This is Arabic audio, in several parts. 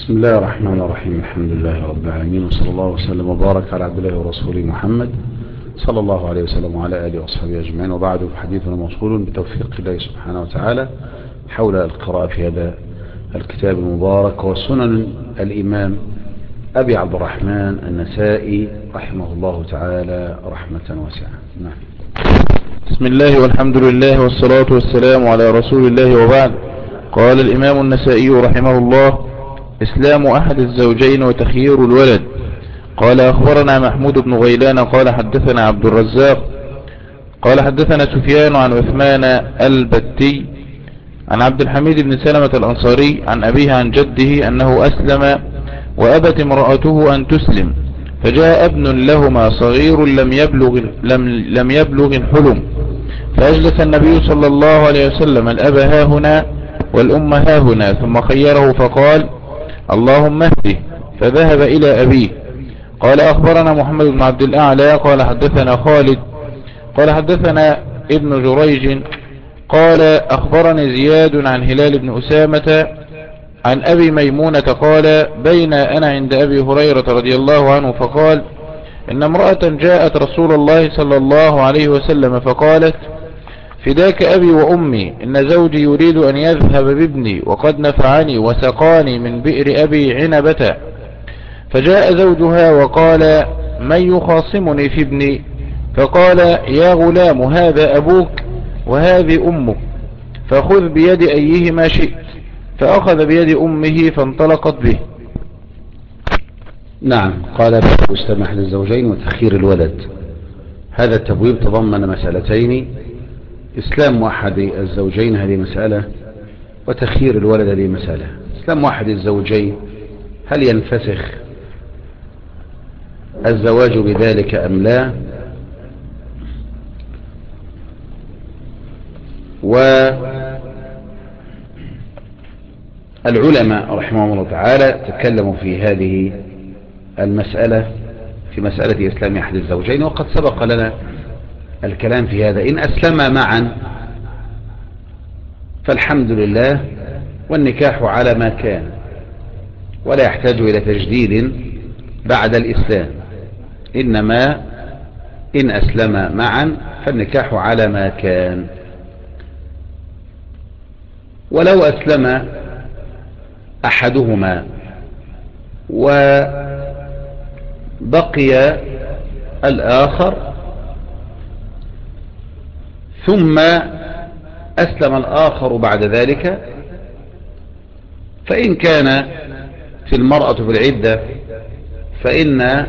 بسم الله الرحمن الرحيم. الحمد لله رب العالمين، وصلى الله وسلم وبارك على عبد الله ورسوله محمد صلى الله عليه وسلم وعلى آله وأصحابه أجمعين. وبعد، حديثنا موصول بتوفيق الله سبحانه وتعالى حول القراءة في هذا الكتاب المبارك وسنن الإمام أبي عبد الرحمن النسائي رحمه الله تعالى رحمة واسعة. نعم. بسم الله والحمد لله والصلاة والسلام على رسول الله، وبعد. قال الإمام النسائي رحمه الله: إسلام أحد الزوجين وتخيير الولد. قال: أخبرنا محمود بن غيلان قال حدثنا عبد الرزاق قال حدثنا سفيان عن عثمان البتي عن عبد الحميد بن سلمة الأنصاري عن أبيه عن جده أنه أسلم وأبت امرأته أن تسلم، فجاء ابن لهما صغير لم يبلغ الحلم، فأجلس النبي صلى الله عليه وسلم الأب هاهنا والأم هاهنا، ثم خيره فقال: اللهم اهده، فذهب إلى أبيه. قال: أخبرنا محمد بن عبد الأعلى قال حدثنا خالد قال حدثنا ابن جريج قال أخبرني زياد عن هلال بن أسامة عن أبي ميمونة قال: بين أنا عند أبي هريرة رضي الله عنه فقال: إن امرأة جاءت رسول الله صلى الله عليه وسلم فقالت: فداك أبي وأمي، إن زوجي يريد أن يذهب بابني وقد نفعني وسقاني من بئر أبي عنبة. فجاء زوجها وقال: من يخاصمني في ابني؟ فقال: يا غلام، هذا أبوك وهذه أمك، فخذ بيد أيهما شئت. فأخذ بيد أمه فانطلقت به. نعم. قال: إسلام أحد الزوجين وتخيير الولد. هذا التبويب تضمن مسألتين: إسلام أحد الزوجين هذه مسألة، وتخيير الولد هذه مسألة. إسلام أحد الزوجين، هل ينفسخ الزواج بذلك أم لا؟ والعلماء رحمهم الله تعالى تكلموا في هذه المسألة، في مسألة إسلام أحد الزوجين، وقد سبق لنا الكلام في هذا. إن أسلم معا فالحمد لله، والنكاح على ما كان، ولا يحتاج إلى تجديد بعد الإسلام. إنما إن أسلم معا فالنكاح على ما كان. ولو أسلم أحدهما وبقي الآخر ثم أسلم الآخر بعد ذلك، فإن كان في المرأة في العدة فإن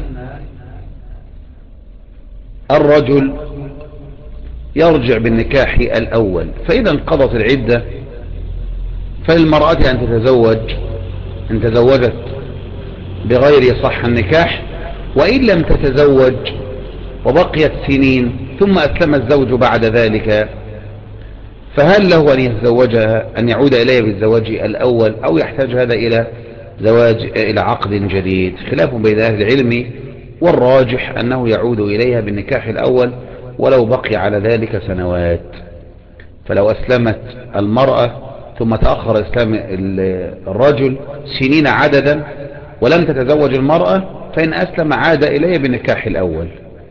الرجل يرجع بالنكاح الأول. فإذا انقضت العدة فللمرأة أن تزوجت بغير صح النكاح، وإن لم تتزوج وبقيت سنين ثم أسلم الزوج بعد ذلك، فهل له أن يتزوجها، أن يعود إليها بالزواج الأول، أو يحتاج هذا إلى عقد جديد؟ خلاف بين أهل العلم، والراجح أنه يعود إليها بالنكاح الأول ولو بقي على ذلك سنوات. فلو أسلمت المرأة ثم تأخر إسلام الرجل سنين عددا ولم تتزوج المرأة، فإن أسلم عاد إليها بالنكاح الأول.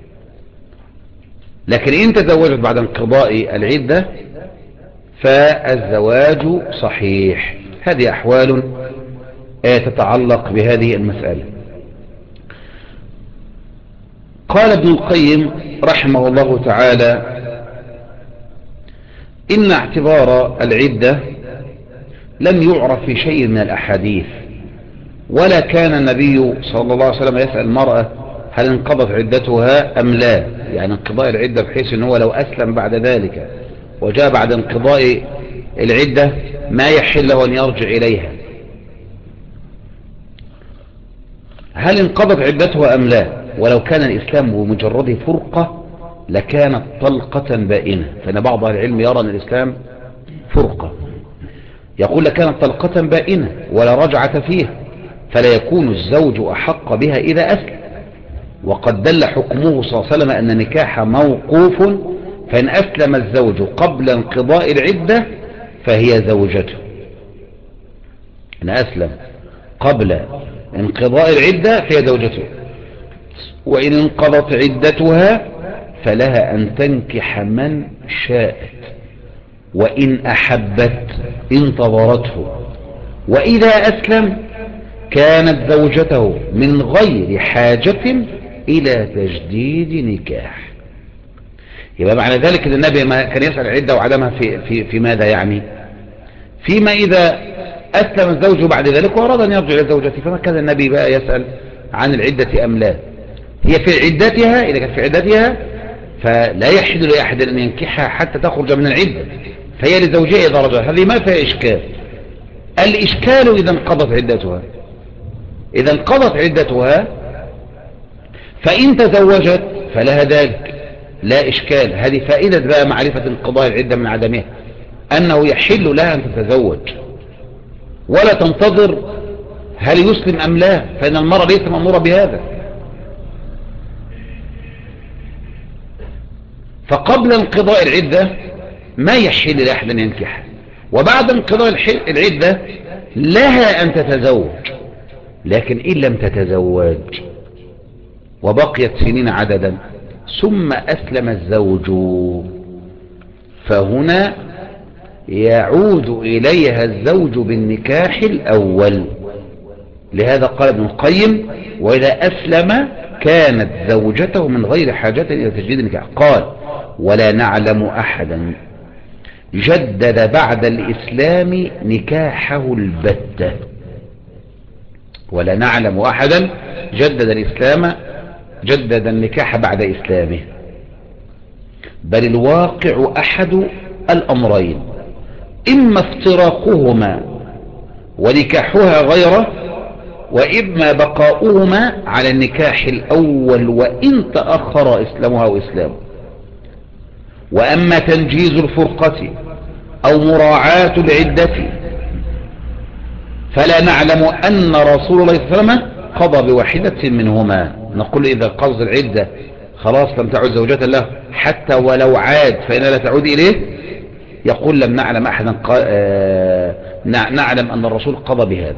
لكن إن تزوجت بعد انقضاء العدة فالزواج صحيح. هذه أحوال تتعلق بهذه المسألة. قال ابن القيم رحمه الله تعالى: إن اعتبار العدة لم يعرف في شيء من الأحاديث، ولا كان النبي صلى الله عليه وسلم يسأل المرأة هل انقضت عدتها أم لا، يعني انقضاء العدة، بحيث أنه لو أسلم بعد ذلك وجاء بعد انقضاء العدة ما يحل له أن يرجع إليها. هل انقضت عدتها أم لا؟ ولو كان الإسلام بمجرد فرقة لكانت طلقة بائنة، فإن بعض أهل العلم يرى أن الإسلام فرقة، يقول لكانت طلقة بائنة ولا رجعة فيها، فلا يكون الزوج أحق بها إذا أسلم. وقد دل حكمه صلى الله عليه وسلم أن النكاح موقوف، فإن أسلم الزوج قبل انقضاء العدة فهي زوجته. إن أسلم قبل انقضاء العدة فهي زوجته، وإن انقضت عدتها فلها أن تنكح من شاءت، وإن أحبت انتظرته، وإذا أسلم كانت زوجته من غير حاجة إلى تجديد نكاح. يبقى معنى ذلك أن النبي ما كان يسأل العدة وعدمها في ماذا يعني؟ فيما إذا أسلم الزوج بعد ذلك وأراد أن يرجع إلى زوجته، فما كان النبي بقى يسأل عن العدة أم لا. هي في عدتها، إذا كانت في عدتها فلا يحل لأحد أن ينكحها حتى تخرج من العدة، فهي لزوجها إذا رجع. هذه ما فيها إشكال. الإشكال إذا انقضت عدتها، إذا انقضت عدتها فإن تزوجت فلها ذلك لا إشكال. هذه فائدة بقى معرفة انقضاء العدة من عدمها، أنه يحل لها أن تتزوج ولا تنتظر هل يسلم أم لا، فإن المرأة ليس مأمورة بهذا. فقبل انقضاء العدة ما يحل لأحد أن ينكح، وبعد انقضاء العدة لها أن تتزوج، لكن إن لم تتزوج وبقيت سنين عددا ثم أسلم الزوج فهنا يعود إليها الزوج بالنكاح الأول. لهذا قال ابن القيم: وإذا أسلم كانت زوجته من غير حاجة إلى تجديد النكاح. قال: ولا نعلم أحدا جدد بعد الإسلام نكاحه البتة. ولا نعلم أحدا جدد النكاح بعد إسلامه، بل الواقع أحد الأمرين: إما افتراقهما ونكاحها غيره، وإما بقاؤهما على النكاح الأول وإن تأخر إسلامها وإسلامه. وأما تنجيز الفرقة أو مراعاة العدة فلا نعلم أن رسول الله صلى الله عليه وسلم قضى بواحدة منهما. نقول إذا قضى العدة خلاص لم تعد زوجة له حتى ولو عاد فإنها لا تعود إليه، يقول لم نعلم أحدا نعلم أن الرسول قضى بهذا.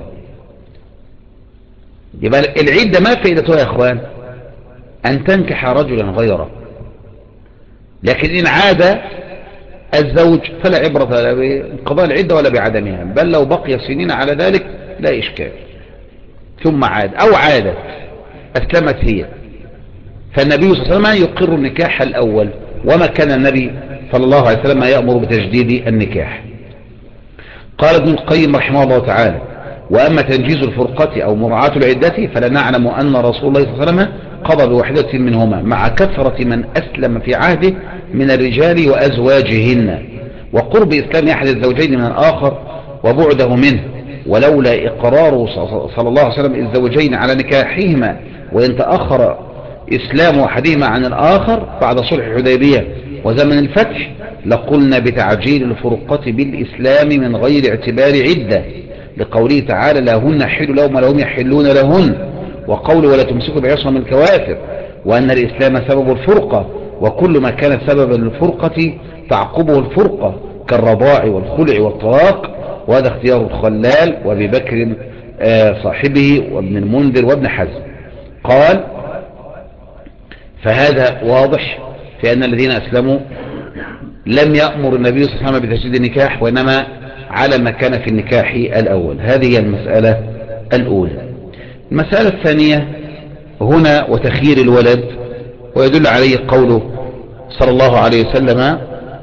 يبقى العدة ما فائدتها يا أخوان؟ أن تنكح رجلا غيره، لكن إن عاد الزوج فلا عبرة لا بقضاء العدة ولا بعدمها، بل لو بقي سنين على ذلك لا إشكال. ثم عاد أو عادت أسلمت هي، فالنبي صلى الله عليه وسلم يقر النكاح الأول، وما كان النبي صلى الله عليه وسلم يأمر بتجديد النكاح. قال ابن القيم رحمه الله تعالى: وأما تنجيز الفرقة أو مراعاة العدة فلا نعلم أن رسول الله صلى الله عليه وسلم قضى بواحدة منهما، مع كثرة من أسلم في عهده من الرجال وأزواجهن، وقرب إسلام أحد الزوجين من الآخر وبعده منه، ولولا إقرار صلى الله عليه وسلم الزوجين على نكاحهما وإن تأخر إسلام أحدهما عن الآخر بعد صلح الحديبية وزمن الفتح لقلنا بتعجيل الفرقة بالإسلام من غير اعتبار عدة، لقوله تعالى: لهن حل لهم ولهم يحلون لهن، وقوله: ولا تمسكوا بعصم الكوافر، وأن الإسلام سبب الفرقة، وكل ما كان سببا للفرقة تعقبه الفرقة كالرضاع والخلع والطلاق. وهذا اختيار الخلال وابي بكر صاحبه وابن المنذر وابن حزم. قال: فهذا واضح في أن الذين أسلموا لم يأمر النبي صلى الله عليه وسلم بتجديد النكاح، وإنما على ما كان في النكاح الأول. هذه هي المسألة الأولى. المسألة الثانية هنا وتخيير الولد، ويدل عليه قوله صلى الله عليه وسلم: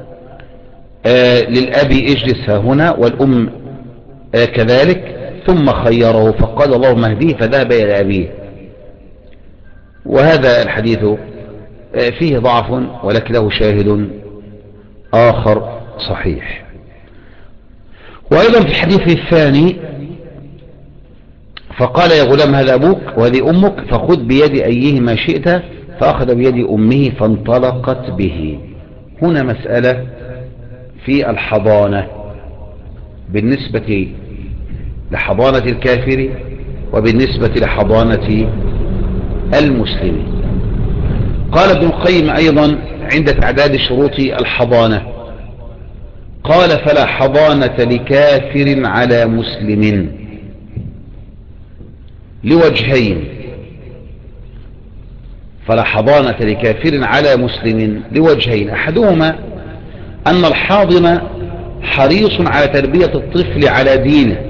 للأب اجلس هنا والأم كذلك، ثم خيره فقال: اللهم اهديه، فذهب إلى أبيه. وهذا الحديث فيه ضعف ولكن له شاهد آخر صحيح. وأيضا في الحديث الثاني: فقال يا غلام هذا أبوك وهذه أمك فخذ بيد أيهما شئت، فأخذ بيد أمه فانطلقت به. هنا مسألة في الحضانة بالنسبة لحضانة الكافر وبالنسبة لحضانة المسلم. قال ابن القيم أيضا عند تعداد شروط الحضانة، قال: فلا حضانة لكافر على مسلم. لوجهين، فلا حضانة لكافر على مسلم لوجهين. أحدهما أن الحاضن حريص على تربية الطفل على دينه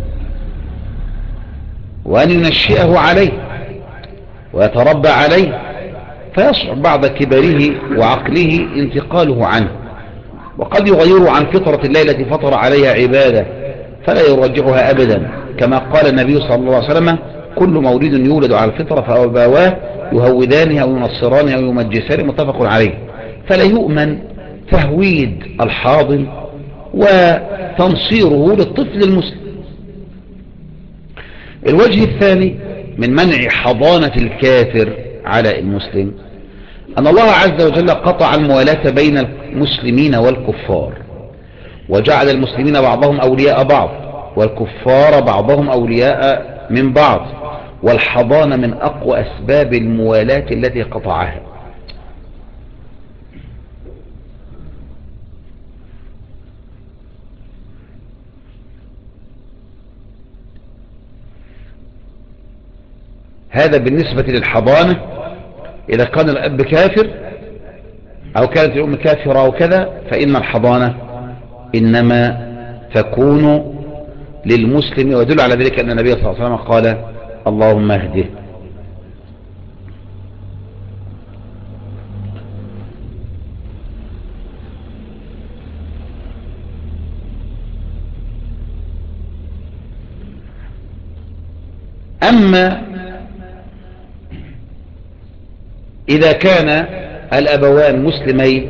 وأن ينشئه عليه ويتربى عليه، فيصعب بعد كبره وعقله انتقاله عنه، وقد يغيره عن فطرة الله التي فطر عليها عباده فلا يرجعها أبدا، كما قال النبي صلى الله عليه وسلم: كل مولود يولد على الفطرة فأبواه يهودانه أو ينصرانه أو يمجسانه، متفق عليه. فلا يؤمن تهويد الحاضن وتنصيره للطفل المسلم. الوجه الثاني من منع حضانة الكافر على المسلم أن الله عز وجل قطع الموالاة بين المسلمين والكفار، وجعل المسلمين بعضهم أولياء بعض والكفار بعضهم أولياء من بعض، والحضانة من أقوى أسباب الموالاة التي قطعها. هذا بالنسبة للحضانة. إذا كان الأب كافر أو كانت الأم كافرة أو كذا، فإن الحضانة إنما تكون للمسلم، ويدل على ذلك أن النبي صلى الله عليه وسلم قال: اللهم اهده. أما إذا كان الأبوان مسلمين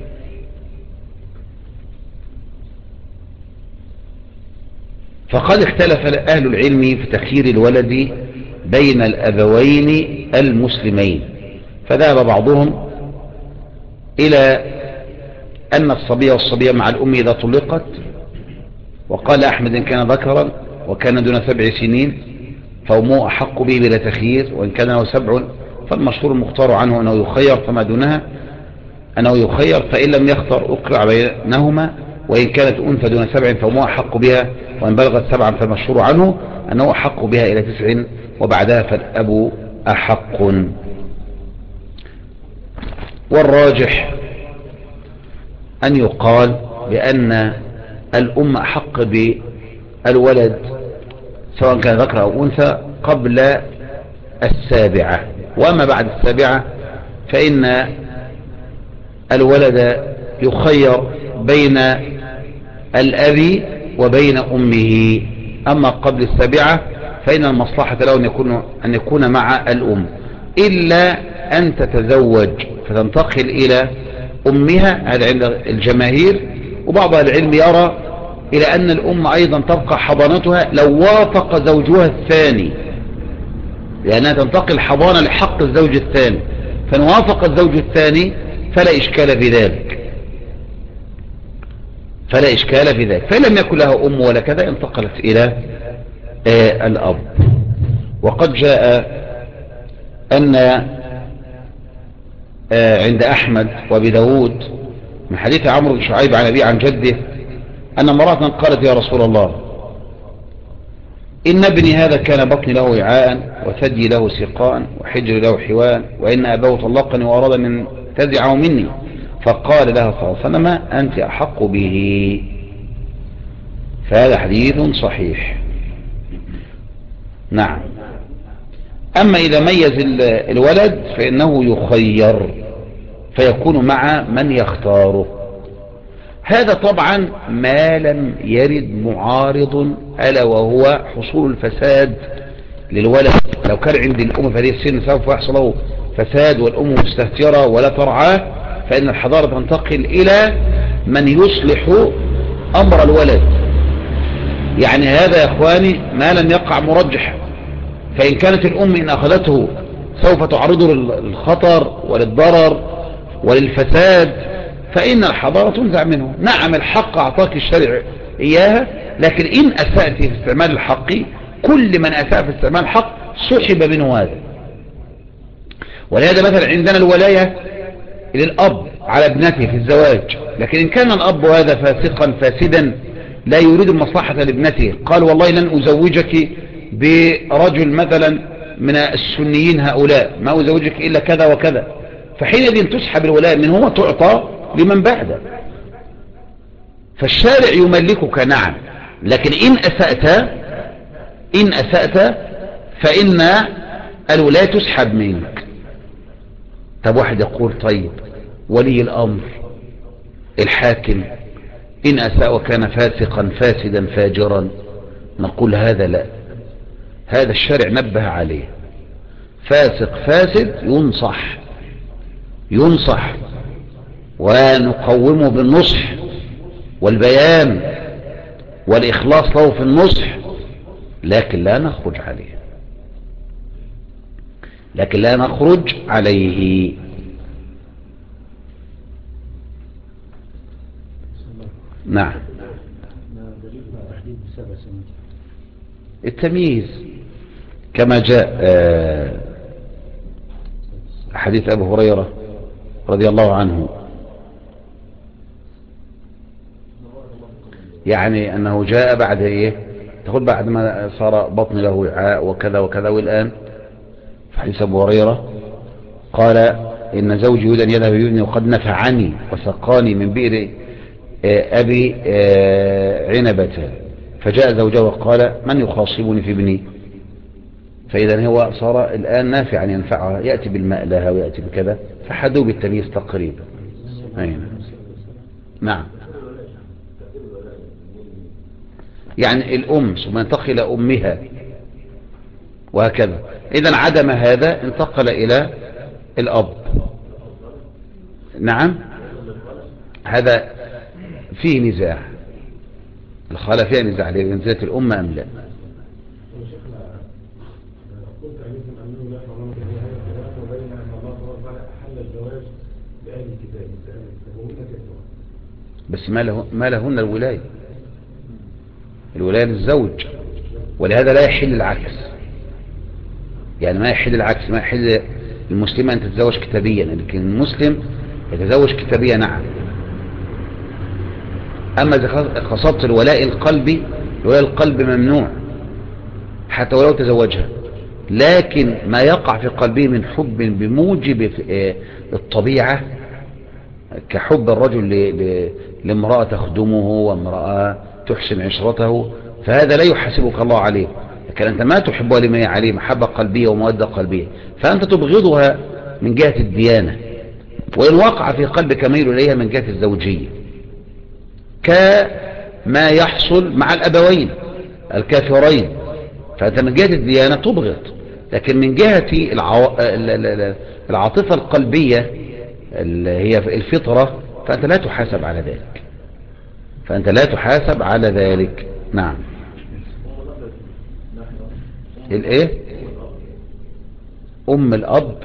فقد اختلف أهل العلم في تخيير الولد بين الأبوين المسلمين، فذهب بعضهم إلى أن الصبي والصبية مع الأم إذا طلقت، وقال أحمد: إن كان ذكرا وكان دون 7 سنين فأمه أحق به بلا تخيير، وإن كان له 7 فالمشهور المختار عنه أنه يخير، فما دونها أنه يخير، فإن لم يختر أقرع بينهما، وإن كانت أنثى دون 7 فأمه أحق بها، وإن بلغت 7 فالمشهور عنه أنه أحق بها إلى 9 وبعدها فالأب أحق. والراجح أن يقال بأن الأم أحق بالولد سواء كان ذكر أو أنثى قبل 7، وأما بعد 7 فإن الولد يخير بين الأب وبين أمه، أما قبل 7 فإن المصلحة له أن يكون مع الأم، إلا أن تتزوج فتنتقل إلى أمها، هذا عند الجماهير. وبعض العلم يرى إلى أن الأم أيضا تبقى حضانتها لو وافق زوجها الثاني، لأنها تنتقل حضانة لحق الزوج الثاني، فإن وافق الزوج الثاني فلا إشكال في ذلك، فإن لم يكن لها أم ولا كذا انتقلت إلى الأب. وقد جاء أن عند أحمد وأبي داود من حديث عمرو بن شعيب عن أبيه عن جده أن امرأة قالت: يا رسول الله، إن ابني هذا كان بطني له وعاء وثدي له سقان وحجر له حوان، وإن أباه طلقني وأراد أن تزعه مني، فقال لها صلى الله عليه وسلم: أنت أحق به. فهذا حديث صحيح. نعم. أما إذا ميز الولد فإنه يخير فيكون مع من يختاره. هذا طبعا ما لم يرد معارض ألا وهو حصول الفساد للولد. لو كان عند الأم في هذه السن سوف يحصل له فساد والأم مستهترة ولا ترعاه، فإن الحضارة تنتقل إلى من يصلح أمر الولد. يعني هذا يا إخواني ما لم يقع مرجح، فإن كانت الأم إن أخذته سوف تعرضه للخطر وللضرر وللفساد، فإن الحضارة تنزع منه. نعم الحق أعطاك الشرع إياها، لكن إن أسأت في استعمال الحق، كل من أساء في استعمال الحق سحب منه هذا. ولهذا مثلا عندنا الولاية للأب على ابنته في الزواج، لكن إن كان الأب هذا فاسقا فاسدا لا يريد المصلحة لابنته، قال: والله لن أزوجك برجل مثلا من السنيين هؤلاء ما أزوجك إلا كذا وكذا، فحينئذ تسحب الولاء من هو تعطى لمن بعده. فالشارع يملكك نعم، لكن إن أسأت فإن الولاية تسحب منك. طب واحد يقول طيب ولي الأمر الحاكم إن أساء وكان فاسقا فاسدا فاجرا، نقول هذا لا، هذا الشارع نبه عليه، فاسق فاسد ينصح ونقومه بالنصح والبيان والإخلاص له في النصح، لكن لا نخرج عليه. نعم. التمييز كما جاء حديث أبو هريرة رضي الله عنه، يعني أنه جاء بعد تقول بعد ما صار بطن له وعاء وكذا وكذا، والآن في حديث أبو هريرة قال إن زوجي يريد أن يذهب بابني وقد نفعني وسقاني من بئر أبي عنبة، فجاء زوجه وقال من يخاصبني في ابني؟ فإذا هو صار الآن نافعا ينفعها، يأتي بالماء لها ويأتي بكذا، فحدوا بالتمييز تقريبا. نعم. يعني الأم ثم ينتقل إلى أمها وهكذا، إذا عدم هذا انتقل إلى الأب. نعم، هذا فيه نزاع، الخالة فيها نزاع لمنزلة الأم أم لا. بس ما لهن الولاية للزوج، ولهذا لا يحل العكس، يعني ما يحل المسلمة أن تتزوج كتابيا، لكن المسلم يتزوج كتابيا نعم. أما إذا قصدت الولاء القلبي ممنوع حتى ولو تزوجها، لكن ما يقع في قلبه من حب بموجب الطبيعة كحب الرجل لامرأة تخدمه وامرأة تحسن عشرته، فهذا لا يحاسبك الله عليه، لكن أنت ما تحبها لما هي عليه محبة قلبية ومودة قلبية، فأنت تبغضها من جهة الديانة، وإن وقع في قلبك ميل إليها من جهة الزوجية، كما يحصل مع الأبوين الكافرين، فأنت من جهة الديانة تبغض، لكن من جهة العاطفة القلبية اللي هي الفطرة فأنت لا تحاسب على ذلك. نعم. الايه؟ أم الأب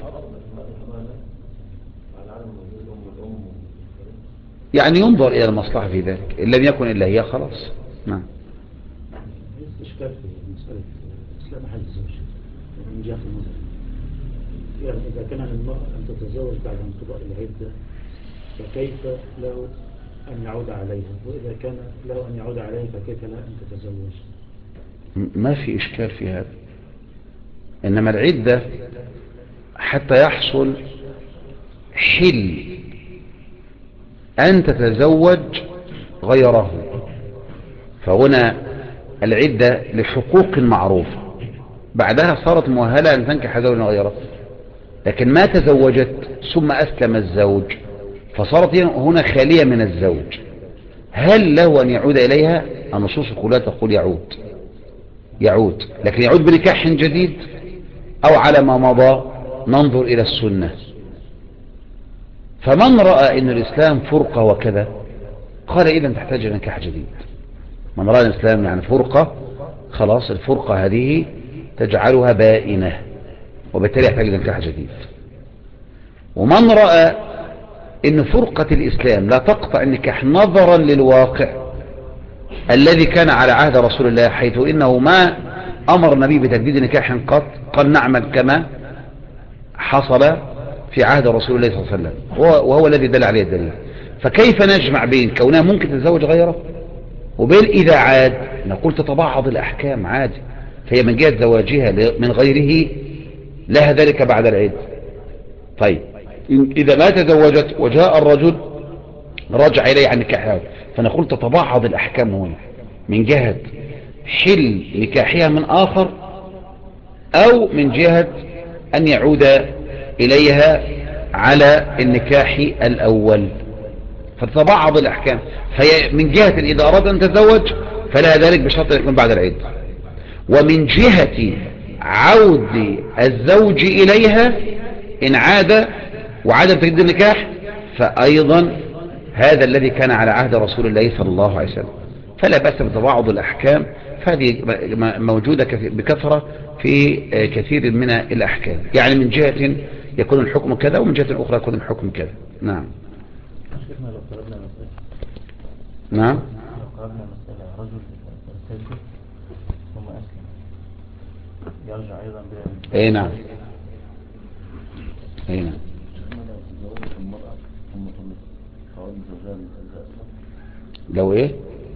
يعني ينظر إلى المصلحة في ذلك، إن لم يكن إلا هي خلاص. نعم. إشكال في مسألة إسلام حل الزوج من جهة النظر، يعني إذا كان للمرأة أن تتزوج بعد انقضاء العدة فكيف له أن يعود عليها، وإذا كان له أن يعود عليها فكيف لا أن تتزوج؟ ما في إشكال في هذا، إنما العدة حتى يحصل حل أن تتزوج غيره، فهنا العدة لحقوق معروفة، بعدها صارت مؤهلة أن تنكح زوجا غيره، لكن ما تزوجت ثم أسلم الزوج فصارت هنا خالية من الزوج، هل له أن يعود إليها؟ النصوص كلها تقول يعود، لكن يعود بنكاح جديد أو على ما مضى، ننظر إلى السنة. فمن رأى أن الإسلام فرقة وكذا قال إذا تحتاج نكاح جديد. من رأى الإسلام يعني فرقة، خلاص الفرقة هذه تجعلها بائنة، وبالتالي يحتاج نكاح جديد. ومن رأى أن فرقة الإسلام لا تقطع النكاح نظرا للواقع الذي كان على عهد رسول الله، حيث إنه ما أمر النبي بتجديد نكاح قط، قال نعمل كما حصل في عهد رسول الله صلى الله عليه وسلم، وهو الذي دل عليه الدليل. فكيف نجمع بين كونها ممكن تتزوج غيره وبين إذا عاد؟ نقول تتبعض الأحكام عادي، فهي من جهة زواجها من غيره لها ذلك بعد العدة. طيب إذا ما تزوجت وجاء الرجل رجع إليه عن نكاحها، فنقول تتبعض الأحكام هنا من جهة حل نكاحها من آخر، أو من جهة أن يعود إليها على النكاح الأول، فتتبعض الأحكام. فهي من جهة إذا أراد أن تزوج فلها ذلك بشرط أن يكون بعد العدة، ومن جهة عود الزوج إليها إن عاد وعدم تجديد النكاح فأيضا هذا الذي كان على عهد رسول الله صلى الله عليه وسلم. فلا بأس بتباعد الأحكام، فهذه موجودة بكثرة في كثير من الأحكام، يعني من جهة يكون الحكم كذا ومن جهة أخرى يكون الحكم كذا. نعم. نعم. لو قرأنا مسألة رجل ارتد ثم أسلم يرجع أيضا بها. أي نعم. أي نعم. لو ايه؟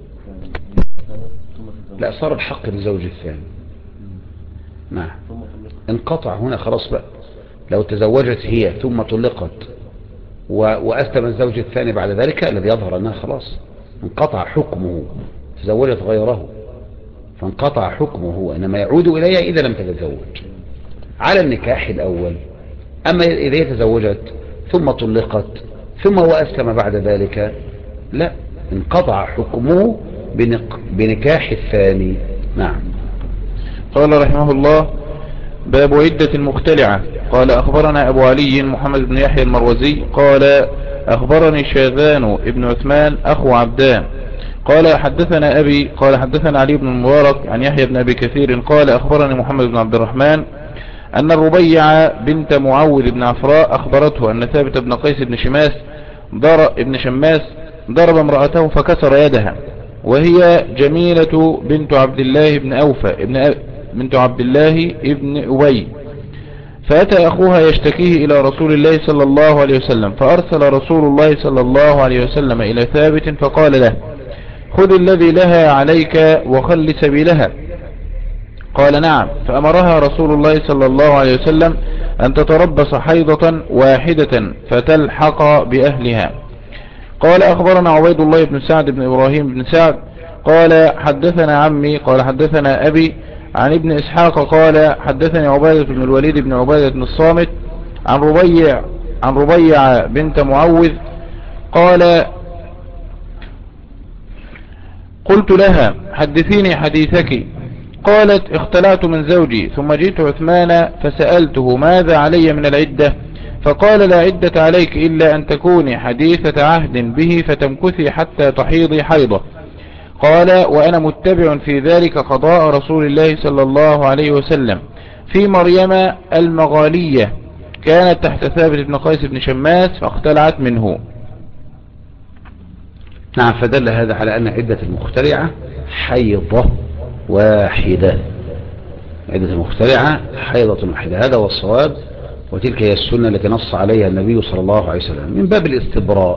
لا صار الحق للزوج الثاني. نعم. انقطع هنا خلاص بقى. لو تزوجت هي ثم طلقت وأسلم الزوج الثاني بعد ذلك الذي يظهر أنها خلاص انقطع حكمه، تزوجت غيره فانقطع حكمه، إنما يعود إليها إذا لم تتزوج على النكاح الأول. أما إذا تزوجت ثم طلقت ثم هو أسلم بعد ذلك لا، انقطع حكمه بنكاح الثاني. نعم. قال رحمه الله: باب عدة المختلعة. قال أخبرنا أبو علي محمد بن يحيى المروزي قال أخبرني شاذان ابن عثمان أخو عبدان قال حدثنا أبي قال حدثنا علي بن المبارك عن يحيى بن أبي كثير قال أخبرني محمد بن عبد الرحمن أن الربيع بنت معوذ بن عفراء أخبرته أن ثابت بن قيس بن شماس ضرب امرأته فكسر يدها، وهي جميلة بنت عبد الله بن أوفى بنت عبد الله ابن أبي، فأتى أخوها يشتكيه إلى رسول الله صلى الله عليه وسلم، فأرسل رسول الله صلى الله عليه وسلم إلى ثابت فقال له: خذ الذي لها عليك وخل سبيلها. قال: نعم. فأمرها رسول الله صلى الله عليه وسلم أن تتربص حيضة واحدة فتلحق بأهلها. قال أخبرنا عبيد الله بن سعد بن إبراهيم بن سعد قال حدثنا عمي قال حدثنا أبي عن ابن إسحاق قال حدثني عبادة بن الوليد بن عبادة بن الصامت عن ربيع بنت معوذ قال: قلت لها: حدثيني حديثك. قالت: اختلعت من زوجي ثم جئت عثمان فسألته ماذا علي من العدة، فقال: لا عدة عليك إلا أن تكوني حديثة عهد به فتمكثي حتى تحيضي حيضة. قال: وأنا متبع في ذلك قضاء رسول الله صلى الله عليه وسلم في مريم المغالية كانت تحت ثابت بن قيس بن شماس فاختلعت منه. نعم. فدل هذا على أن عدة المخترعة حيضة واحدة. عدة المخترعة حيضة واحدة، هذا هو الصواب، وتلك هي السنة التي نص عليها النبي صلى الله عليه وسلم من باب الاستبراء.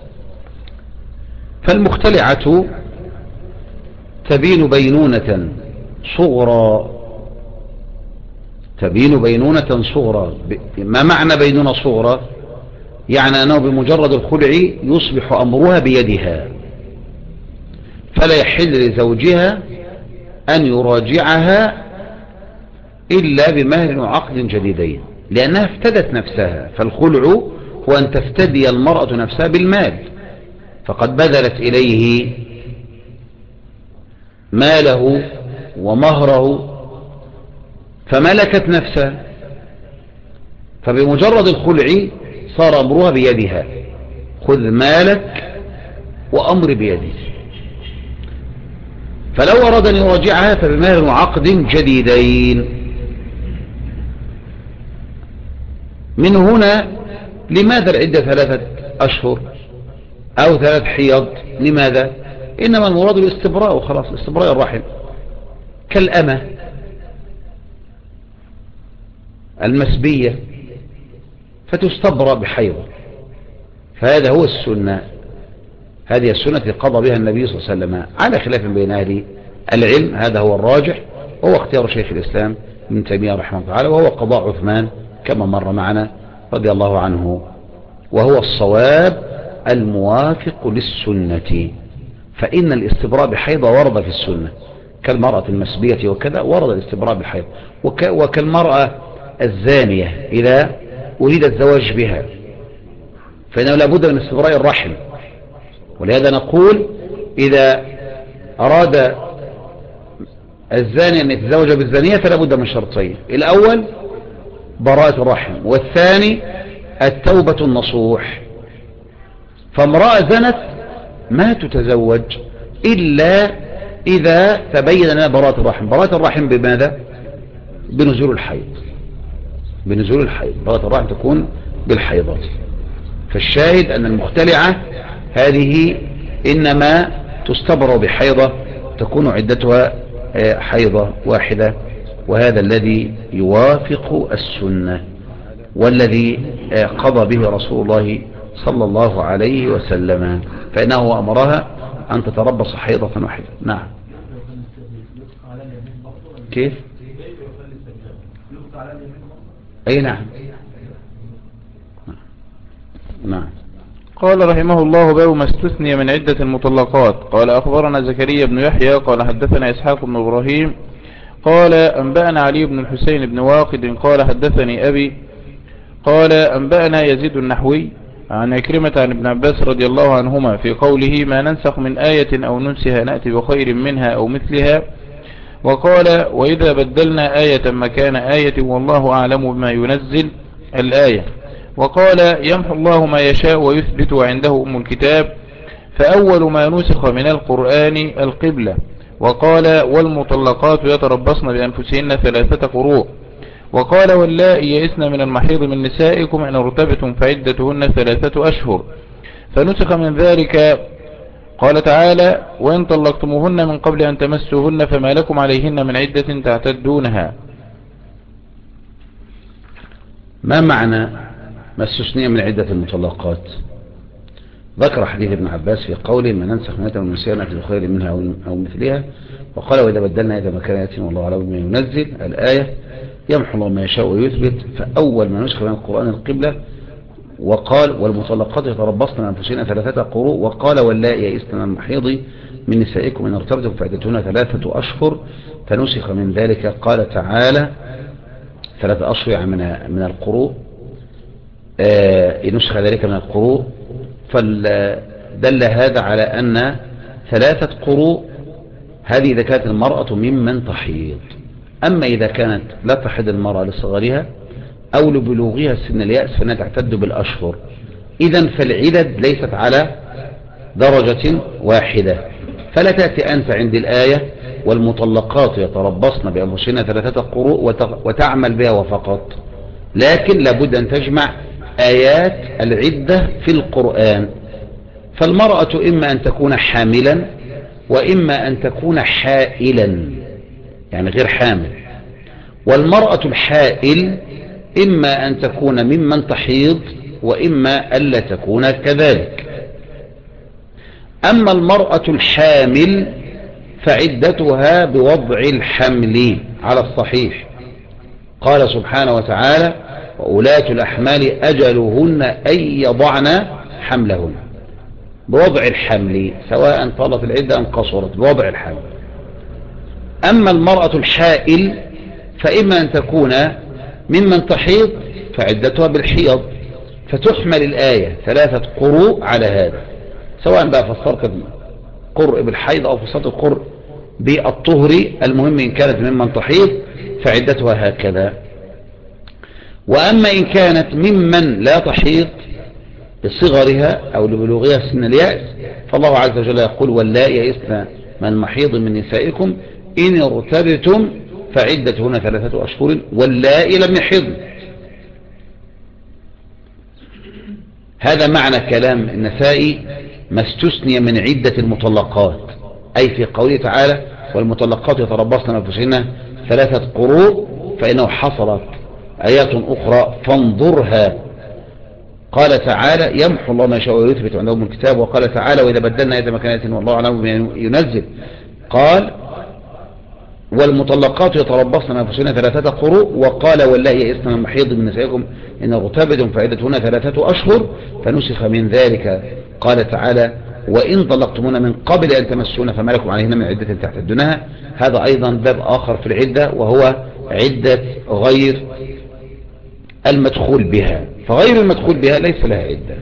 فالمختلعة تبين بينونة صغرى. ما معنى بينونة صغرى؟ يعني أنه بمجرد الخلع يصبح أمرها بيدها، فلا يحل لزوجها أن يراجعها إلا بمهر وعقد جديدين، لأنها افتدت نفسها. فالخلع هو أن تفتدي المرأة نفسها بالمال، فقد بذلت إليه ماله ومهره فملكت نفسها، فبمجرد الخلع صار أمرها بيدها، خذ مالك وأمر بيدي. فلو أراد أن يراجعها فبمهر وعقد جديدين. من هنا لماذا العدة 3 أشهر أو 3 حيض؟ لماذا؟ إنما المراد الاستبراء وخلاص، استبراء الرحم كالأمة المسبية فتستبرأ بحيض، فهذا هو السنة. هذه السنة التي قضى بها النبي صلى الله عليه وسلم على خلاف بين أهل العلم، هذا هو الراجح، وهو اختيار شيخ الإسلام ابن تيمية رحمه الله تعالى، وهو قضاء عثمان كما مر معنا رضي الله عنه، وهو الصواب الموافق للسنة. فإن الاستبراء بحيضة ورد في السنة كالمرأة المسبية وكذا، ورد الاستبراء بالحيض، وكالمرأة الزانية إذا أريد الزواج بها فإنه لابد من استبراء الرحم. ولهذا نقول إذا أراد الزاني أن يتزوج بالزانية فلا بد من شرطين: الأول براءة الرحم، والثاني التوبة النصوح. فامرأة زنت ما تتزوج إلا إذا تبين لنا براءة الرحم. براءة الرحم بماذا؟ بنزول الحيض. بنزول الحيض براءة الرحم تكون بالحيضات. فالشاهد أن المختلعة هذه إنما تستبرأ بحيضة تكون عدتها حيضة واحدة، وهذا الذي يوافق السنة والذي قضى به رسول الله صلى الله عليه وسلم، فإنه أمرها أن تتربص حيضة واحدة. نعم. كيف؟ أي نعم. نعم. قال رحمه الله: باب ما استثني من عدة المطلقات. قال أخبرنا زكريا بن يحيى قال حدثنا إسحاق بن إبراهيم قال أنبأنا علي بن الحسين بن واقد قال حدثني أبي قال أنبأنا يزيد النحوي عن عكرمة عن ابن عباس رضي الله عنهما في قوله: ما ننسخ من آية أو ننسها نأتي بخير منها أو مثلها. وقال: وإذا بدلنا آية مكان آية والله أعلم بما ينزل الآية. وقال: يمحو الله ما يشاء ويثبت وعنده أم الكتاب. فأول ما نسخ من القرآن القبلة. وقال: والمطلقات يتربصن بأنفسهن 3 قروء. وقال: واللائي يئسن من المحيض من نسائكم إن ارتبتم فعدتهن 3 أشهر. فنسخ من ذلك قال تعالى: وإن طلقتموهن من قبل أن تمسوهن فما لكم عليهن من عدة تعتدونها. ما معنى ما استثني من عدة المطلقات؟ ذكر حديث ابن عباس في قوله: ما ننسخ من آية وننسها نأتي بخير منها أو مثلها. وقال: وإذا بدلنا آية مكان آية والله أعلم بما ينزل الآية. يمحو الله ما يشاء ويثبت. فأول ما نسخ من القرآن القبلة. وقال: والمطلقات يتربصن بأنفسهن 3 قروء. وقال: واللائي يئسن من المحيض من نسائكم إن ارتبتم فعدتهن 3 أشهر. فنسخ من ذلك قال تعالى 3 أشهر من القروء، نسخ ذلك من القروء. فدل هذا على أن 3 قروء هذه إذا كانت المرأة ممن تحيض. أما إذا كانت لا تحيض المرأة لصغرها أو لبلوغها سن اليأس فإنها تعتد بالأشهر. إذن فالعدد ليست على درجة واحدة. فلا تأتي أنت عند الآية: والمطلقات يتربصن بأنفسهن 3 قروء وتعمل بها وفقط، لكن لابد أن تجمع آيات العدة في القرآن. فالمرأة إما أن تكون حاملا وإما أن تكون حائلا، يعني غير حامل. والمرأة الحائل إما أن تكون ممن تحيض وإما ألا تكون كذلك. أما المرأة الحامل فعدتها بوضع الحمل على الصحيح. قال سبحانه وتعالى: وأولاة الأحمال أجلهن أن يضعن حملهن. بوضع الحمل، سواء طالت العدة أم قصرت، بوضع الحمل. أما المرأة الحائل فإما أن تكون ممن تحيض فعدتها بالحيض، فتحمل الآية 3 قروء على هذا، سواء بقى فسرت القرء بالحيض أو فسرت القرء بالطهر. المهم إن كانت ممن تحيض فعدتها هكذا. وأما إن كانت ممن لا تحيض بصغرها أو لبلوغها سن اليأس فالله عز وجل يقول: واللائي يئسن من المحيض من نسائكم إن ارتبتم فعدتهن 3 أشهر واللائي لم يحضن. هذا معنى كلام النسائي: ما استثني من عدة المطلقات، أي في قوله تعالى: والمطلقات يتربصن بأنفسهن 3 قروء، فإنه حصلت آيات أخرى فانظرها. قال تعالى: يمحو الله ما يشاء ويثبت عندهم الكتاب. وقال تعالى: وإذا بدلنا آية مكان آية والله أعلم بما ينزل. قال: والمطلقات يتربصن بأنفسهن 3 قروء. وقال واللائي يئسن من المحيض من نسائكم إن ارتبتم فعدتهن 3 أشهر، فنسخ من ذلك قال تعالى وإن طلقتمون من قبل أن تمسون فما لكم عليهن من عدة تعتدونها. هذا أيضا باب آخر في العدة، وهو عدة غير المدخول بها. فغير المدخول بها ليس لها عدة.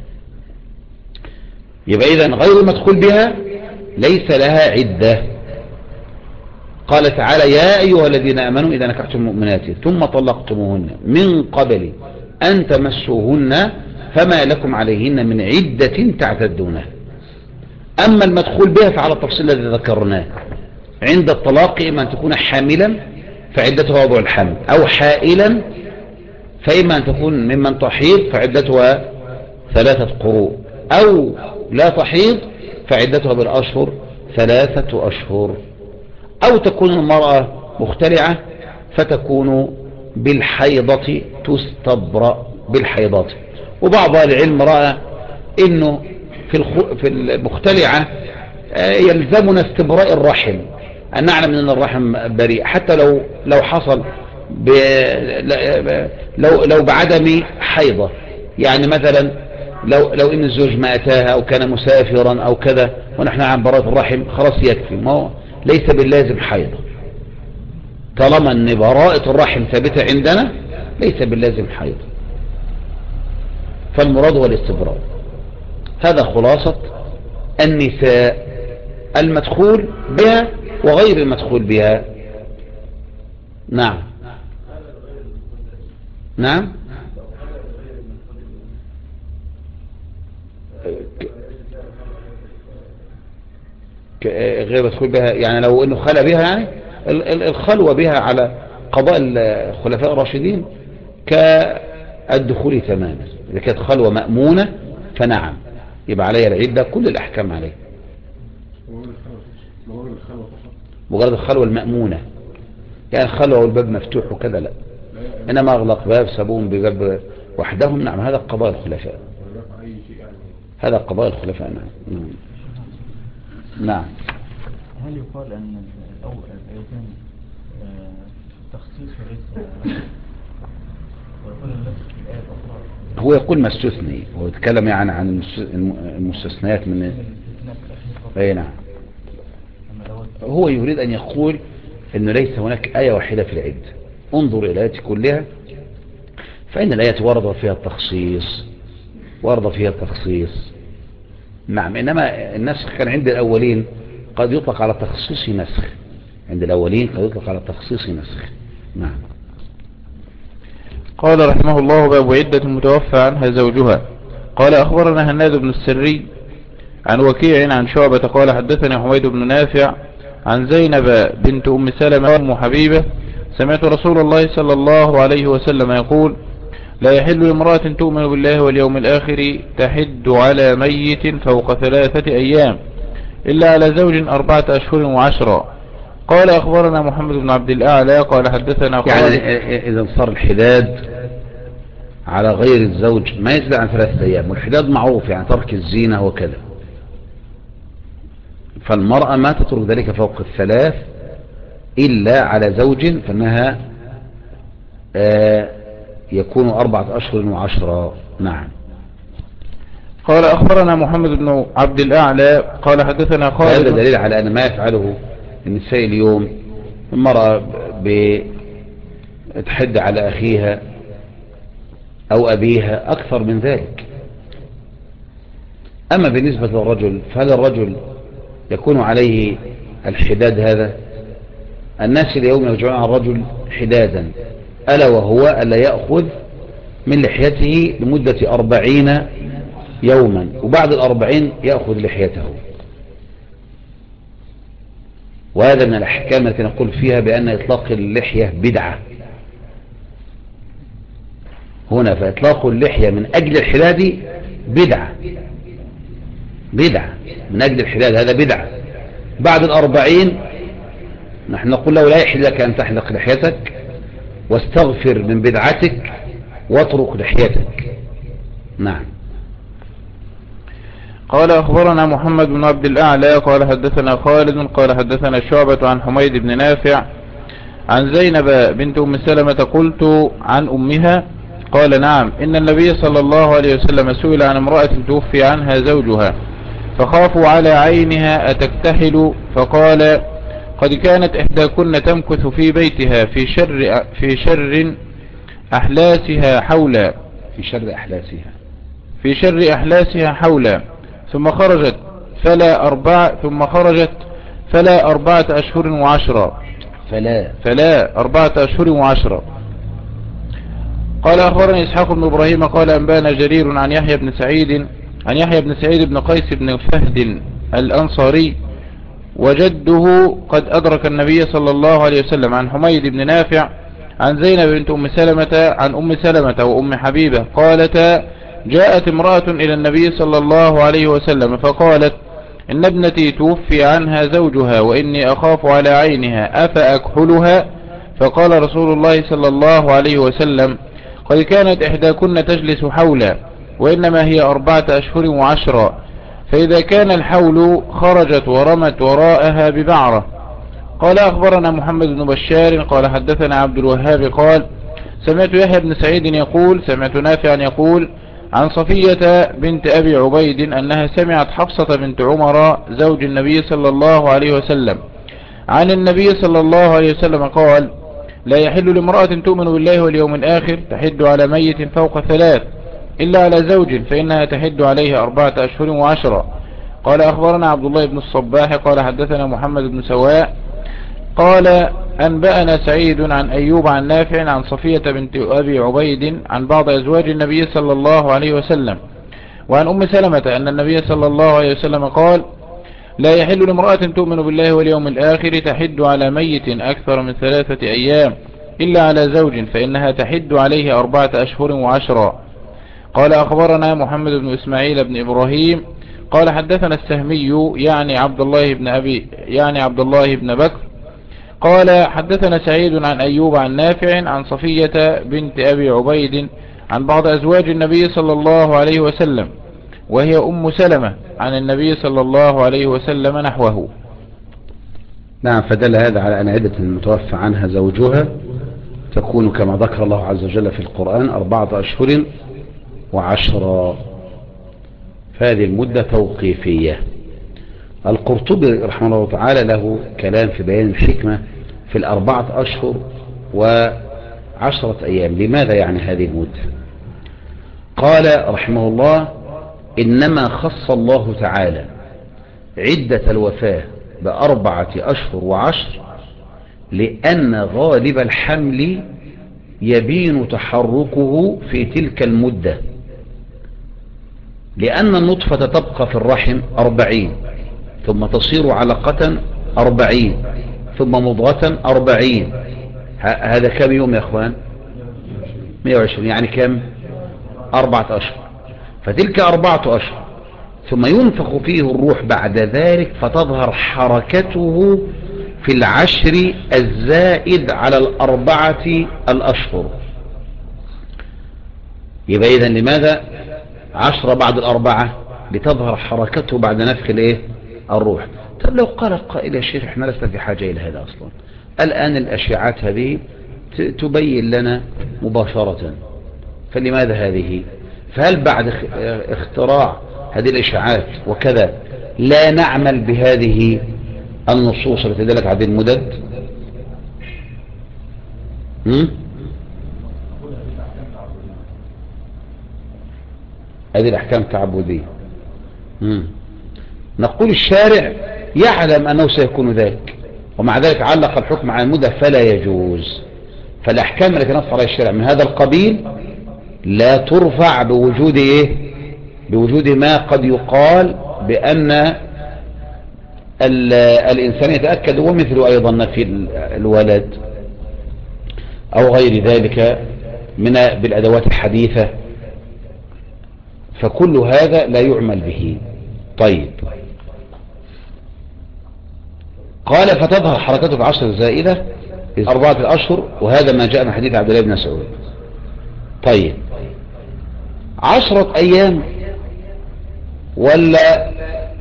يبقى إذن غير المدخول بها ليس لها عدة. قال تعالى يا أيها الذين آمنوا إذا نكحتم المؤمنات ثم طلقتموهن من قبل أن تمسوهن فما لكم عليهن من عدة تعتدونها. أما المدخول بها فعلى التفصيل الذي ذكرناه، عند الطلاق إما أن تكون حاملا فعدتها وضع الحمل، أو حائلا فإما أن تكون ممن تحيض فعدتها 3 قروء، أو لا تحيض فعدتها بالأشهر 3 أشهر، أو تكون المرأة مختلعة فتكون بالحيضة تستبرأ بالحيضة. وبعض العلم رأى إنه في المختلعة يلزمنا استبراء الرحم، أن نعلم أن الرحم بريء حتى لو حصل لو بعدم حيضة. يعني مثلا لو إن الزوج ما أتاها أو كان مسافرا أو كذا ونحن عن براءة الرحم خلاص يكفي، ما هو ليس باللازم حيضة. طالما أن براءة الرحم ثابتة عندنا ليس باللازم حيضة، فالمراد هو الاستبراء. هذا خلاصة النساء المدخول بها وغير المدخول بها. نعم نعم. غير مدخول بها يعني لو انه خلى بها، يعني الخلوة بها على قضاء الخلفاء الراشدين كالدخول تماما. إذا كانت خلوة مأمونة فنعم يبقى عليها العدة، كل الأحكام عليه. مجرد الخلوة المأمونة، يعني الخلوة والباب مفتوح وكذا لا، إنما أغلق باب سابون بباب وحدهم، نعم هذا قضاء الخلفاء، هذا قضاء الخلفاء. نعم نعم. هل يقال أن الأيتام تخصيص وليس ويقول النفس في الآية الأخرى؟ هو يقول ما استثني، هو يتكلم يعني عن المستثنيات من اي نعم. هو يريد أن يقول أنه ليس هناك آية واحدة في العدة. انظر إلى الآيات كلها فإن الآيات ورد فيها التخصيص، ورد فيها التخصيص. نعم. إنما النسخ كان عند الأولين قد يطلق على تخصيص نسخ، عند الأولين قد يطلق على تخصيص نسخ. نعم. قال رحمه الله باب عدة المتوفى عنها زوجها. قال أخبرنا هناد بن السري عن وكيع عن شعبة قال حدثني حميد بن نافع عن زينب بنت أم سلمة أم حبيبة سمعت رسول الله صلى الله عليه وسلم يقول لا يحل لامرأة تؤمن بالله واليوم الآخر تحد على ميت فوق 3 أيام إلا على زوج 4 أشهر و10. قال أخبرنا محمد بن عبد الأعلى قال حدثنا يعني إذا صار الحداد على غير الزوج ما يزيد عن 3 أيام، والحداد معروف يعني ترك الزينة وكذا، فالمرأة ما تترك ذلك فوق 3 إلا على زوج فإنها يكون 4 أشهر و10. نعم. قال أخبرنا محمد بن عبد الأعلى قال حدثنا خالد. هذا دليل على أن ما يفعله النساء اليوم، المرأة بتحد على أخيها أو أبيها أكثر من ذلك. أما بالنسبة للرجل فهل الرجل يكون عليه الحداد هذا؟ الناس اليوم يرجعون على الرجل حدادا، ألا وهو ألا يأخذ من لحيته لمدة 40 يوما، وبعد 40 يأخذ لحيته. وهذا من الأحكام التي نقول فيها بأن إطلاق اللحية بدعة هنا، فإطلاق اللحية من أجل الحداد بدعة، بدعة من أجل الحداد هذا بدعة. بعد 40 نحن نقول له لا يحل لك أن تحلق لحيتك، واستغفر من بدعتك واترك لحيتك. نعم. قال أخبرنا محمد بن عبد الأعلى قال حدثنا خالد قال حدثنا شعبة عن حميد بن نافع عن زينب بنت أم سلمة قلت عن أمها قال نعم إن النبي صلى الله عليه وسلم سئل عن امرأة توفي عنها زوجها فخافوا على عينها أتكتحل فقال قد كانت إحداكن تمكث في بيتها في شر أحلاسها حولا في شر أحلاسها حولا ثم خرجت فلا 4 أشهر وعشرة فلا 4 أشهر وعشرة. قال أخبرني إسحاق بن إبراهيم قال أنبانا جرير عن يحيى بن سعيد بن قيس بن فهد الأنصاري وجده قد أدرك النبي صلى الله عليه وسلم عن حميد بن نافع عن زينب بنت أم سلمة عن أم سلمة وأم حبيبة قالتا جاءت امرأة إلى النبي صلى الله عليه وسلم فقالت إن ابنتي توفي عنها زوجها وإني أخاف على عينها أفأكحلها؟ فقال رسول الله صلى الله عليه وسلم قد كانت إحداكن تجلس حولا وإنما هي 4 أشهر وعشرة فإذا كان الحول خرجت ورمت وراءها ببعرة. قال أخبرنا محمد بن بشار قال حدثنا عبد الوهاب قال سمعت يحيى بن سعيد يقول سمعت نافعا يقول عن صفية بنت أبي عبيد أنها سمعت حفصة بنت عمر زوج النبي صلى الله عليه وسلم عن النبي صلى الله عليه وسلم قال لا يحل لامرأة تؤمن بالله واليوم الآخر تحد على ميت فوق 3 إلا على زوج فإنها تحد عليه 4 أشهر وعشرة. قال أخبرنا عبد الله بن الصباح قال حدثنا محمد بن سواء قال أنبأنا سعيد عن أيوب عن نافع عن صفية بنت أبي عبيد عن بعض أزواج النبي صلى الله عليه وسلم وعن أم سلمة أن النبي صلى الله عليه وسلم قال لا يحل لامرأة تؤمن بالله واليوم الآخر تحد على ميت أكثر من 3 أيام إلا على زوج فإنها تحد عليه 4 أشهر وعشرة. قال أخبرنا محمد بن إسماعيل بن إبراهيم قال حدثنا السهمي يعني عبد الله بن بكر قال حدثنا سعيد عن أيوب عن نافع عن صفية بنت أبي عبيد عن بعض أزواج النبي صلى الله عليه وسلم وهي أم سلمة عن النبي صلى الله عليه وسلم نحوه. نعم. فدل هذا على أن عدة المتوفى عنها زوجها تكون كما ذكر الله عز وجل في القرآن 4 أشهر وعشرة. فهذه المدة توقيفية. القرطبي رحمه الله تعالى له كلام في بيان الحكمة في 4 أشهر و10 أيام. لماذا يعني هذه المدة؟ قال رحمه الله إنما خص الله تعالى عدة الوفاة ب4 أشهر وعشر لأن غالب الحمل يبين تحركه في تلك المدة لأن النطفة تبقى في الرحم 40 ثم تصير علقة 40 ثم مضغة 40. هذا كم يوم يا أخوان؟ 120. يعني كم؟ 4 أشهر. فتلك 4 أشهر ثم ينفخ فيه الروح بعد ذلك فتظهر حركته في العشر الزائد على 4 الأشهر. يبقى إذن لماذا 10 بعد 4؟ لتظهر حركته بعد نفخ الروح. طب لو قال القائل يا شيخ احنا لسنا في حاجة إلى هذا أصلا، الآن الأشعات هذه تبين لنا مباشرة، فلماذا هذه؟ فهل بعد اختراع هذه الإشعاعات وكذا لا نعمل بهذه النصوص التي دلت على المدد؟ هذه الأحكام تعبدية. نقول الشارع يعلم أنه سيكون ذلك ومع ذلك علق الحكم على المدة فلا يجوز. فالأحكام التي نص عليها الشارع من هذا القبيل لا ترفع بوجود ما قد يقال بأن الإنسان يتأكد ومثل أيضا في الولد أو غير ذلك بالأدوات الحديثة، فكل هذا لا يعمل به. طيب، قال فتظهر حركته في 10 الزائدة 4 أشهر، وهذا ما جاء من حديث عبد الله بن مسعود. طيب، 10 أيام ولا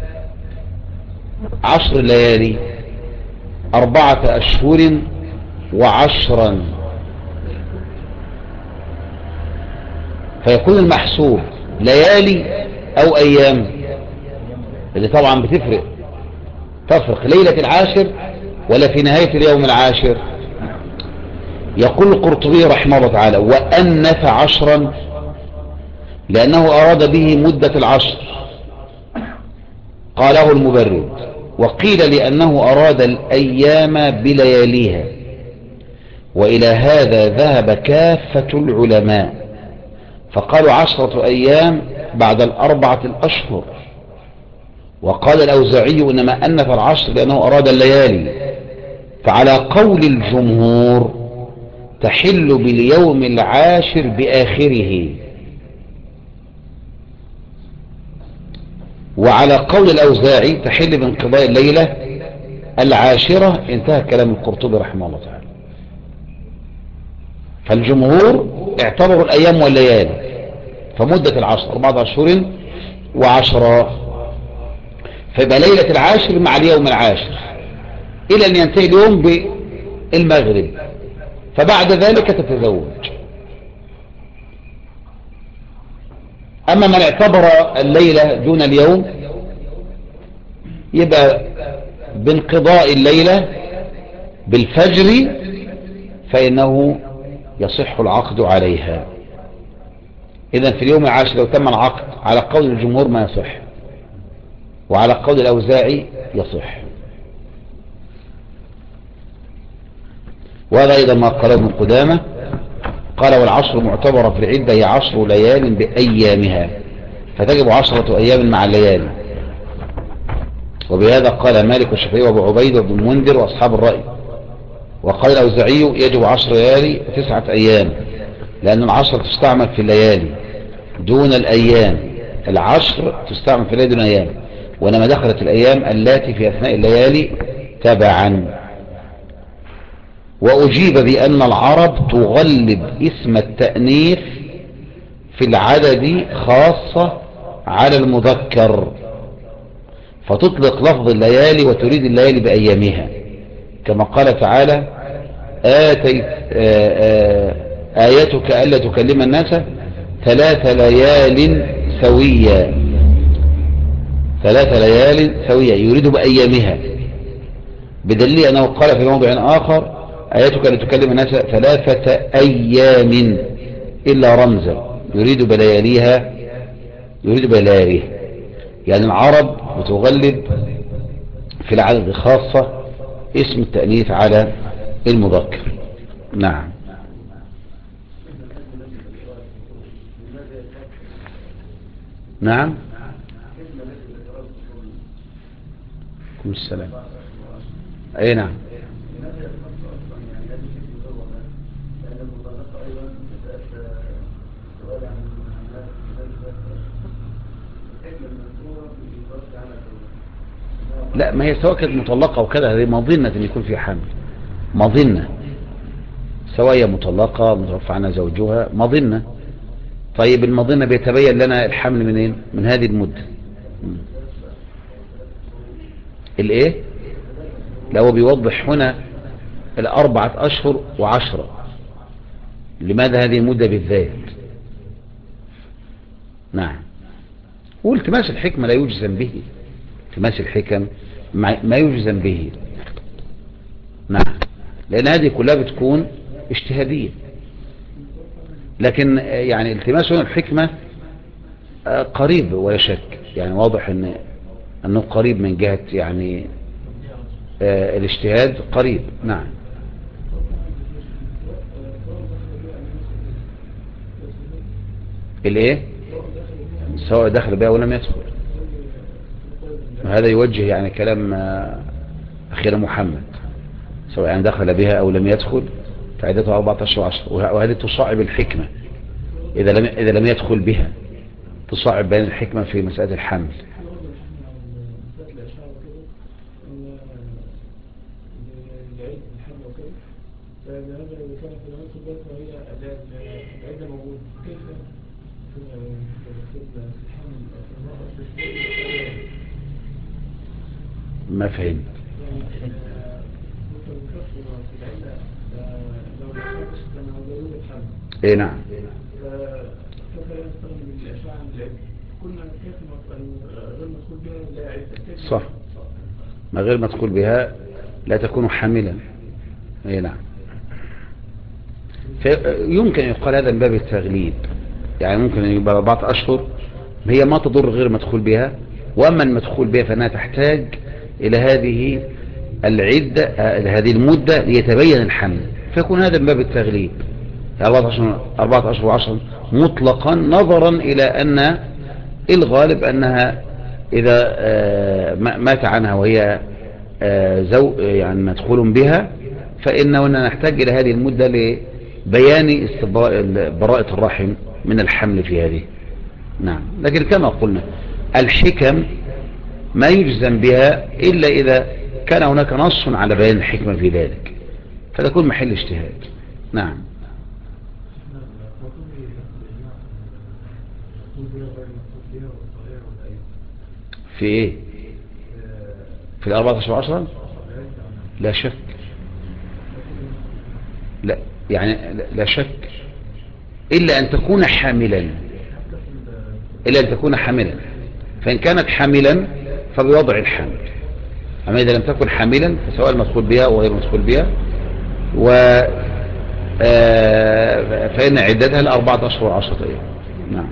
10 ليالي؟ 4 أشهر و10، فيكون المحسوب ليالي أو أيام، اللي طبعا تفرق ليلة العاشر ولا في نهاية اليوم العاشر. يقول القرطبي رحمه الله تعالى: وأنث 10 لأنه أراد به مدة العشر، قاله المبرد. وقيل لأنه أراد الأيام بلياليها، وإلى هذا ذهب كافة العلماء، فقالوا 10 أيام بعد 4 الأشهر. وقال الأوزاعي إنما أنث 10 لأنه أراد الليالي. فعلى قول الجمهور تحل باليوم العاشر بآخره، وعلى قول الأوزاعي تحل بانقضاء الليلة العاشرة. انتهى كلام القرطبي رحمه الله تعالى. فالجمهور اعتبروا الأيام والليالي، فمدة العشر 4 أشهر و10، فيبقى ليلة العاشر مع اليوم العاشر إلى أن ينتهي اليوم بالمغرب، فبعد ذلك تتزوج. أما من اعتبر الليلة دون اليوم يبقى بانقضاء الليلة بالفجر فإنه يصح العقد عليها. إذن في اليوم العاشر لو تم العقد على قول الجمهور ما يصح، وعلى قول الأوزاعي يصح. وهذا أيضا ما قاله ابن قدامة، قال: والعشر معتبرة في العدة هي 10 ليال بأيامها، فتجب 10 أيام مع الليالي. وبهذا قال مالك والشافعي وابو عبيد وابن المنذر وأصحاب الرأي. وقال الأوزاعي يجب 10 ليالي و9 أيام، لأن العشر تستعمل في الليالي دون الأيام، العشر تستعمل في الليالي دون الأيام، وإنما دخلت الأيام التي في أثناء الليالي تبعا. وأجيب بأن العرب تغلب اسم التأنيث في العدد خاصة على المذكر، فتطلق لفظ الليالي وتريد الليالي بأيامها، كما قال تعالى: آيتك ألا تكلم الناس 3 ليال سويا، 3 ليال سويا يريد بأيامها، بدليل أنه قال في موضع آخر: آياتك ألا تكلم الناس 3 أيام إلا رمزا، يريد بلياليها، يريد بلياليها. يعني العرب بتغلب في العدد خاصة اسم التأنيث على المذكر. نعم. نعم. عليكم السلام. أي نعم. لا، ما هي سواء كانت مطلقة وكذا هذه مظنة ان يكون في حمل، مظنة، سواء هي مطلقة متوفى عنها زوجها، مظنة. طيب المظنة بيتبين لنا الحمل منين؟ من هذه المدة. الايه؟ لا، هو بيوضح هنا 4 أشهر و10. لماذا هذه المدة بالذات؟ نعم. والتماس الحكمة لا يجزم به، التماس الحكم ما يجزم به. نعم، لأن هذه كلها بتكون اجتهادية، لكن يعني التماس هنا الحكمة قريب ولا شك، يعني واضح أنه قريب من جهة يعني الاجتهاد قريب. نعم. الايه؟ سواء دخل بها ولم يدخل، وهذا يوجه يعني كلام أخينا محمد، سواء يعني دخل بها أو لم يدخل فعدتها 14 و10، وهذه تصعب الحكمة إذا لم يدخل بها، تصعب بين الحكمة في مسألة الحمل. ما فهمت. ايه نعم. صح، ما غير مدخول بها لا تكون حاملا. ايه نعم. يمكن يقال هذا من باب التغليب، يعني ممكن أن يبقى 4 أشهر هي ما تضر غير مدخول بها، وأما المدخول بها فإنها تحتاج إلى هذه العدة، هذه المدة ليتبين الحمل، فيكون هذا من باب التغليب 4 أشهر و10 مطلقا، نظرا إلى أن الغالب أنها إذا مات عنها وهي يعني مدخول بها، فإنه نحتاج إلى هذه المدة لبيان براءة الرحم من الحمل في هذه. نعم. لكن كما قلنا الحكم ما يجزم بها إلا إذا كان هناك نص على بيان الحكمة في ذلك، فتكون محل اجتهاد. نعم. في ايه؟ في 14 أصلا؟ لا شك. لا يعني لا شك إلا أن تكون حاملا، إلا أن تكون حاملا، فإن كانت حاملا فبوضع الحمل. أما إذا لم تكن حاملا فسواء المدخول بها وغير المدخول بها، فإن عدتها 4 أشهر و10 أيام. نعم.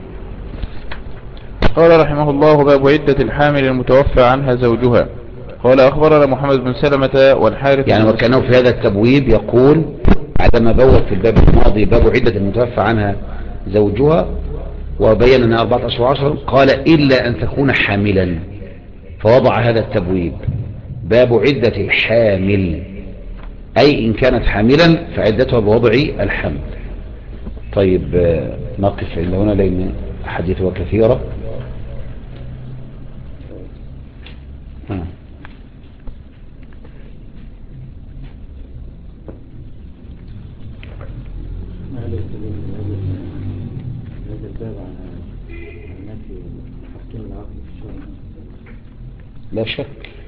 قال رحمه الله: باب عدة الحامل المتوفى عنها زوجها. قال أخبرنا محمد بن سلمة والحارث، يعني وكانه في هذا التبويب يقول عندما بوب في الباب الماضي باب عدة المتوفى عنها زوجها وبين أنها 4 أشهر و10، قال إلا أن تكون حاملا، فوضع هذا التبويب باب عدة الحامل، أي إن كانت حاملا فعدتها بوضع الحمل. طيب نقف عند هنا لأن حديثها كثيرة. هذا الباب عن نفي تحكيم العقل في الشرع. لا شك،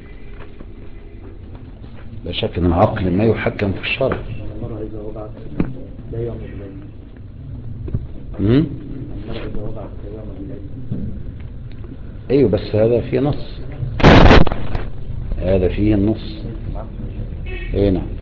لا شك أن العقل ما يحكم في الشرع. المرأة إذا وضعت لا يوم الليل. المرأة إذا وضعت لا يوم الليل. أيوه بس هذا فيه نص، هذا فيه النص. ايه نعم.